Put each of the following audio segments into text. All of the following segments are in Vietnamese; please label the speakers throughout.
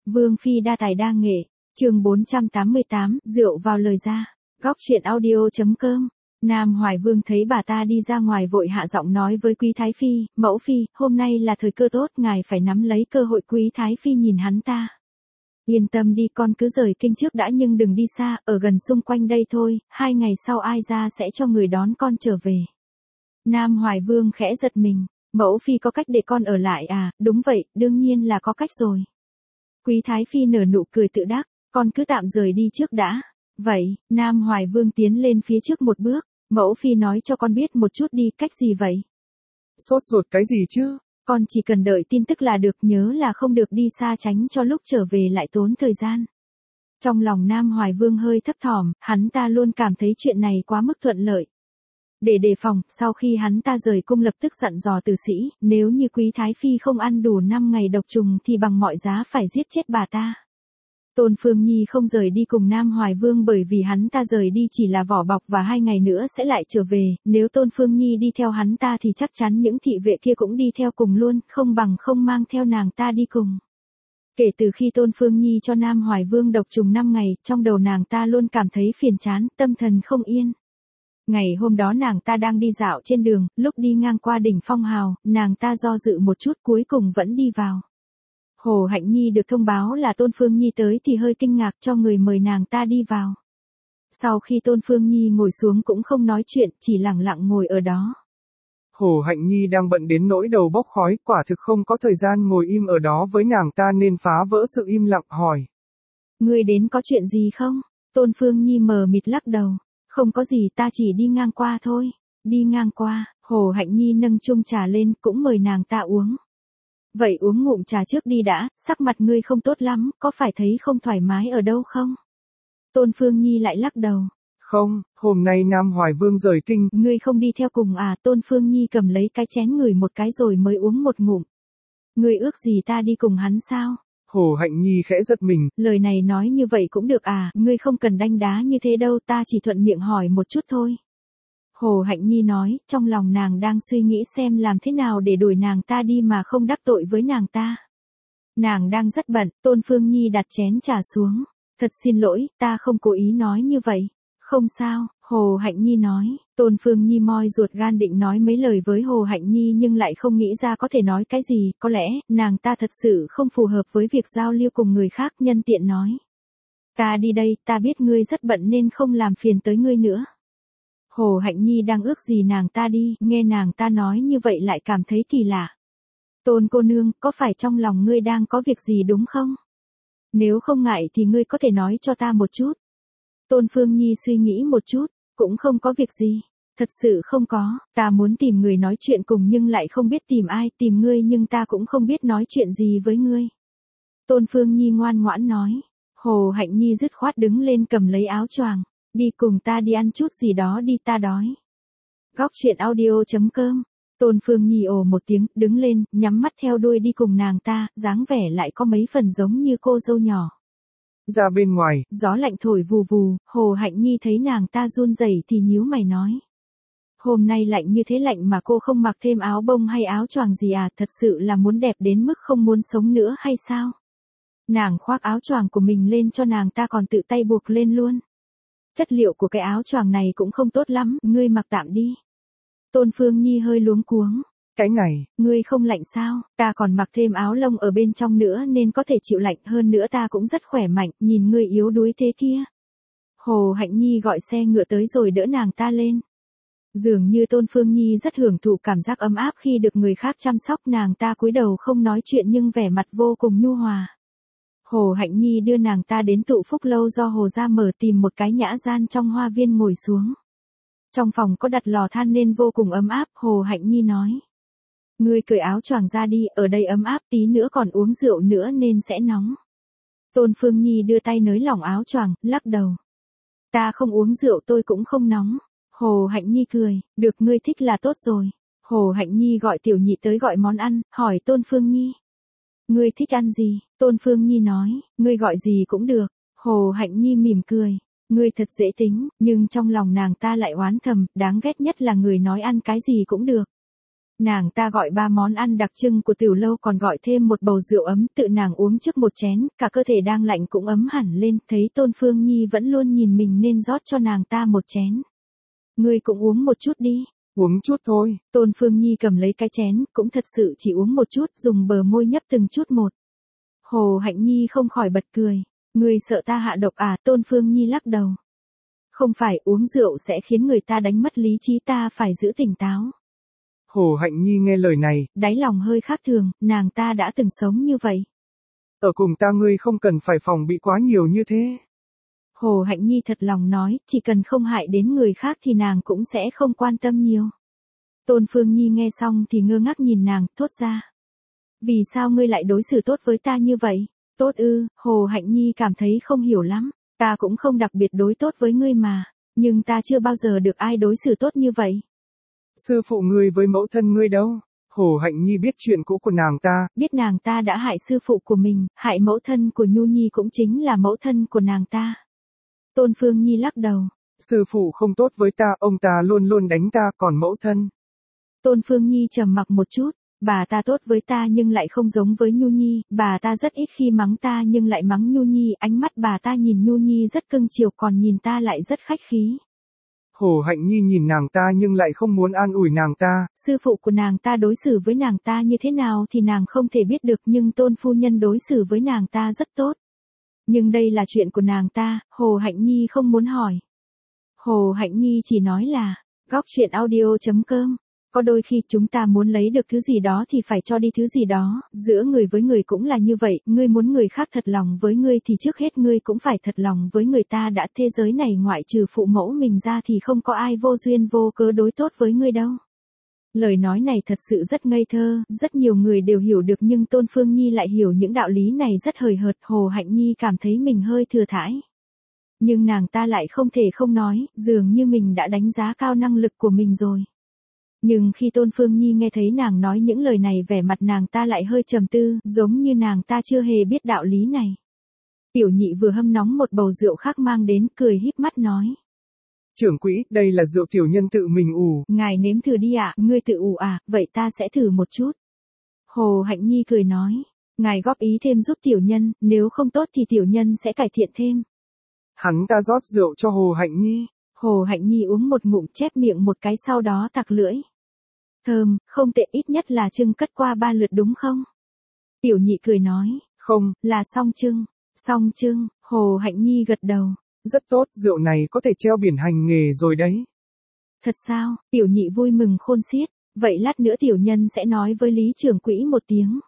Speaker 1: Vương Phi đa tài đa nghệ, chương 488, rượu vào lời ra. Góc truyện audio.com. Nam Hoài Vương thấy bà ta đi ra ngoài vội hạ giọng nói với Quý Thái Phi, mẫu phi, hôm nay là thời cơ tốt, ngài phải nắm lấy cơ hội. Quý Thái Phi nhìn hắn ta. Yên tâm đi, con cứ rời kinh trước đã, nhưng đừng đi xa, ở gần xung quanh đây thôi, 2 ngày sau ai ra sẽ cho người đón con trở về. Nam Hoài Vương khẽ giật mình, mẫu phi có cách để con ở lại à? Đúng vậy, đương nhiên là có cách rồi. Quý Thái Phi nở nụ cười tự đắc, con cứ tạm rời đi trước đã. Vậy, Nam Hoài Vương tiến lên phía trước một bước, mẫu phi nói cho con biết một chút đi, cách gì vậy?
Speaker 2: Sốt ruột cái gì chứ?
Speaker 1: Con chỉ cần đợi tin tức là được, nhớ là không được đi xa, tránh cho lúc trở về lại tốn thời gian. Trong lòng Nam Hoài Vương hơi thấp thỏm, hắn ta luôn cảm thấy chuyện này quá mức thuận lợi. Để đề phòng, sau khi hắn ta rời cung lập tức dặn dò tử sĩ, nếu như Quý Thái Phi không ăn đủ 5 ngày độc trùng thì bằng mọi giá phải giết chết bà ta. Tôn Phương Nhi không rời đi cùng Nam Hoài Vương bởi vì hắn ta rời đi chỉ là vỏ bọc và 2 ngày nữa sẽ lại trở về, nếu Tôn Phương Nhi đi theo hắn ta thì chắc chắn những thị vệ kia cũng đi theo cùng luôn, không bằng không mang theo nàng ta đi cùng. Kể từ khi Tôn Phương Nhi cho Nam Hoài Vương độc trùng 5 ngày, trong đầu nàng ta luôn cảm thấy phiền chán, tâm thần không yên. Ngày hôm đó nàng ta đang đi dạo trên đường, lúc đi ngang qua đỉnh Phong Hào, nàng ta do dự một chút cuối cùng vẫn đi vào. Hồ Hạnh Nhi được thông báo là Tôn Phương Nhi tới thì hơi kinh ngạc, cho người mời nàng ta đi vào. Sau khi Tôn Phương Nhi ngồi xuống cũng không nói chuyện, chỉ lặng lặng ngồi ở đó.
Speaker 2: Hồ Hạnh Nhi đang bận đến nỗi đầu bốc khói, quả thực không có thời gian ngồi im ở đó với nàng ta nên phá vỡ sự im lặng hỏi.
Speaker 1: Ngươi đến có chuyện gì không? Tôn Phương Nhi mờ mịt lắc đầu. Không có gì, ta chỉ đi ngang qua thôi. Đi ngang qua, Hồ Hạnh Nhi nâng chung trà lên, cũng mời nàng ta uống. Vậy uống ngụm trà trước đi đã, sắc mặt ngươi không tốt lắm, có phải thấy không thoải mái ở đâu không? Tôn Phương Nhi lại lắc đầu.
Speaker 2: Không, hôm nay Nam Hoài Vương rời kinh.
Speaker 1: Ngươi không đi theo cùng à? Tôn Phương Nhi cầm lấy cái chén ngửi một cái rồi mới uống một ngụm. Ngươi ước gì ta đi cùng hắn sao?
Speaker 2: Hồ Hạnh Nhi khẽ giật mình.
Speaker 1: Lời này nói như vậy cũng được à? Ngươi không cần đanh đá như thế đâu, ta chỉ thuận miệng hỏi một chút thôi. Hồ Hạnh Nhi nói, trong lòng nàng đang suy nghĩ xem làm thế nào để đuổi nàng ta đi mà không đắc tội với nàng ta. Nàng đang rất bận, Tôn Phương Nhi đặt chén trà xuống. Thật xin lỗi, ta không cố ý nói như vậy. Không sao, Hồ Hạnh Nhi nói. Tôn Phương Nhi moi ruột gan định nói mấy lời với Hồ Hạnh Nhi nhưng lại không nghĩ ra có thể nói cái gì, có lẽ, nàng ta thật sự không phù hợp với việc giao lưu cùng người khác, nhân tiện nói. Ta đi đây, ta biết ngươi rất bận nên không làm phiền tới ngươi nữa. Hồ Hạnh Nhi đang ước gì nàng ta đi, nghe nàng ta nói như vậy lại cảm thấy kỳ lạ. Tôn cô nương, có phải trong lòng ngươi đang có việc gì đúng không? Nếu không ngại thì ngươi có thể nói cho ta một chút. Tôn Phương Nhi suy nghĩ một chút, cũng không có việc gì. Thật sự không có, ta muốn tìm người nói chuyện cùng nhưng lại không biết tìm ai, tìm ngươi nhưng ta cũng không biết nói chuyện gì với ngươi. Tôn Phương Nhi ngoan ngoãn nói. Hồ Hạnh Nhi dứt khoát đứng lên cầm lấy áo choàng. Đi cùng ta đi ăn chút gì đó đi, ta đói. Góc truyện audio.com. Tôn Phương Nhi ồ một tiếng, đứng lên, nhắm mắt theo đuôi đi cùng nàng ta, dáng vẻ lại có mấy phần giống như cô dâu nhỏ.
Speaker 2: Ra bên ngoài,
Speaker 1: gió lạnh thổi vù vù, Hồ Hạnh Nhi thấy nàng ta run rẩy thì nhíu mày nói. Hôm nay lạnh như thế, lạnh mà cô không mặc thêm áo bông hay áo choàng gì à, thật sự là muốn đẹp đến mức không muốn sống nữa hay sao? Nàng khoác áo choàng của mình lên cho nàng ta còn tự tay buộc lên luôn. Chất liệu của cái áo choàng này cũng không tốt lắm, ngươi mặc tạm đi. Tôn Phương Nhi hơi luống cuống.
Speaker 2: Cái này,
Speaker 1: ngươi không lạnh sao? Ta còn mặc thêm áo lông ở bên trong nữa nên có thể chịu lạnh, hơn nữa ta cũng rất khỏe mạnh, nhìn ngươi yếu đuối thế kia. Hồ Hạnh Nhi gọi xe ngựa tới rồi đỡ nàng ta lên. Dường như Tôn Phương Nhi rất hưởng thụ cảm giác ấm áp khi được người khác chăm sóc, nàng ta cúi đầu không nói chuyện nhưng vẻ mặt vô cùng nhu hòa. Hồ Hạnh Nhi đưa nàng ta đến tụ phúc lâu do Hồ gia mở, tìm một cái nhã gian trong hoa viên ngồi xuống. Trong phòng có đặt lò than nên vô cùng ấm áp, Hồ Hạnh Nhi nói. Ngươi cởi áo choàng ra đi, ở đây ấm áp, tí nữa còn uống rượu nữa nên sẽ nóng. Tôn Phương Nhi đưa tay nới lỏng áo choàng, lắc đầu. Ta không uống rượu, tôi cũng không nóng. Hồ Hạnh Nhi cười, được, ngươi thích là tốt rồi. Hồ Hạnh Nhi gọi tiểu nhị tới gọi món ăn, hỏi Tôn Phương Nhi. Ngươi thích ăn gì? Tôn Phương Nhi nói, ngươi gọi gì cũng được. Hồ Hạnh Nhi mỉm cười. Ngươi thật dễ tính, nhưng trong lòng nàng ta lại oán thầm, đáng ghét nhất là người nói ăn cái gì cũng được. Nàng ta gọi 3 món ăn đặc trưng của tiểu lâu còn gọi thêm một bầu rượu ấm, tự nàng uống trước một chén, cả cơ thể đang lạnh cũng ấm hẳn lên, thấy Tôn Phương Nhi vẫn luôn nhìn mình nên rót cho nàng ta một chén. Ngươi cũng uống một chút đi.
Speaker 2: Uống chút thôi.
Speaker 1: Tôn Phương Nhi cầm lấy cái chén, cũng thật sự chỉ uống một chút, dùng bờ môi nhấp từng chút một. Hồ Hạnh Nhi không khỏi bật cười. Ngươi sợ ta hạ độc à? Tôn Phương Nhi lắc đầu. Không phải, uống rượu sẽ khiến người ta đánh mất lý trí, ta phải giữ tỉnh táo.
Speaker 2: Hồ Hạnh Nhi nghe lời này,
Speaker 1: đáy lòng hơi khác thường, nàng ta đã từng sống như vậy.
Speaker 2: Ở cùng ta ngươi không cần phải phòng bị quá nhiều như thế.
Speaker 1: Hồ Hạnh Nhi thật lòng nói, chỉ cần không hại đến người khác thì nàng cũng sẽ không quan tâm nhiều. Tôn Phương Nhi nghe xong thì ngơ ngác nhìn nàng, thốt ra. Vì sao ngươi lại đối xử tốt với ta như vậy? Tốt ư? Hồ Hạnh Nhi cảm thấy không hiểu lắm. Ta cũng không đặc biệt đối tốt với ngươi mà, nhưng ta chưa bao giờ được ai đối xử tốt như vậy.
Speaker 2: Sư phụ ngươi với mẫu thân ngươi đâu? Hồ Hạnh Nhi biết chuyện cũ của nàng ta.
Speaker 1: Biết nàng ta đã hại sư phụ của mình, hại mẫu thân của Nhu Nhi cũng chính là mẫu thân của nàng ta. Tôn Phương Nhi lắc đầu.
Speaker 2: Sư phụ không tốt với ta, ông ta luôn luôn đánh ta, còn mẫu thân.
Speaker 1: Tôn Phương Nhi trầm mặc một chút. Bà ta tốt với ta nhưng lại không giống với Nhu Nhi, bà ta rất ít khi mắng ta nhưng lại mắng Nhu Nhi, ánh mắt bà ta nhìn Nhu Nhi rất cưng chiều còn nhìn ta lại rất khách khí.
Speaker 2: Hồ Hạnh Nhi nhìn nàng ta nhưng lại không muốn an ủi nàng ta.
Speaker 1: Sư phụ của nàng ta đối xử với nàng ta như thế nào thì nàng không thể biết được, nhưng Tôn phu nhân đối xử với nàng ta rất tốt. Nhưng đây là chuyện của nàng ta, Hồ Hạnh Nhi không muốn hỏi. Hồ Hạnh Nhi chỉ nói là, góc chuyện audio.com. Có đôi khi chúng ta muốn lấy được thứ gì đó thì phải cho đi thứ gì đó, giữa người với người cũng là như vậy, ngươi muốn người khác thật lòng với ngươi thì trước hết ngươi cũng phải thật lòng với người ta đã, thế giới này ngoại trừ phụ mẫu mình ra thì không có ai vô duyên vô cớ đối tốt với ngươi đâu. Lời nói này thật sự rất ngây thơ, rất nhiều người đều hiểu được nhưng Tôn Phương Nhi lại hiểu những đạo lý này rất hời hợt, Hồ Hạnh Nhi cảm thấy mình hơi thừa thãi. Nhưng nàng ta lại không thể không nói, dường như mình đã đánh giá cao năng lực của mình rồi. Nhưng khi Tôn Phương Nhi nghe thấy nàng nói những lời này vẻ mặt nàng ta lại hơi trầm tư, giống như nàng ta chưa hề biết đạo lý này. Tiểu Nhị vừa hâm nóng một bầu rượu khác mang đến, cười híp mắt nói.
Speaker 2: Trưởng quỹ, đây là rượu tiểu nhân tự mình ủ.
Speaker 1: Ngài nếm thử đi ạ, ngươi tự ủ à, vậy ta sẽ thử một chút. Hồ Hạnh Nhi cười nói, ngài góp ý thêm giúp tiểu nhân, nếu không tốt thì tiểu nhân sẽ cải thiện thêm.
Speaker 2: Hắn ta rót rượu cho Hồ Hạnh Nhi.
Speaker 1: Hồ Hạnh Nhi uống một ngụm chép miệng một cái sau đó tặc lưỡi. Thơm, không tệ, ít nhất là trưng cất qua 3 lượt đúng không? Tiểu Nhị cười nói,
Speaker 2: không,
Speaker 1: là song trưng. Song trưng, Hồ Hạnh Nhi gật đầu.
Speaker 2: Rất tốt, rượu này có thể treo biển hành nghề rồi đấy.
Speaker 1: Thật sao? Tiểu Nhị vui mừng khôn xiết. Vậy lát nữa tiểu nhân sẽ nói với Lý trưởng quỹ một tiếng.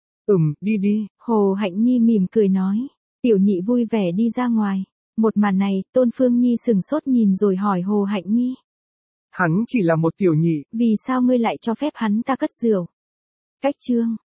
Speaker 2: Đi đi.
Speaker 1: Hồ Hạnh Nhi mỉm cười nói. Tiểu Nhị vui vẻ đi ra ngoài. Một màn này, Tôn Phương Nhi sừng sốt nhìn rồi hỏi Hồ Hạnh Nhi.
Speaker 2: Hắn chỉ là một tiểu nhị.
Speaker 1: Vì sao ngươi lại cho phép hắn ta cất rượu? Cách chương.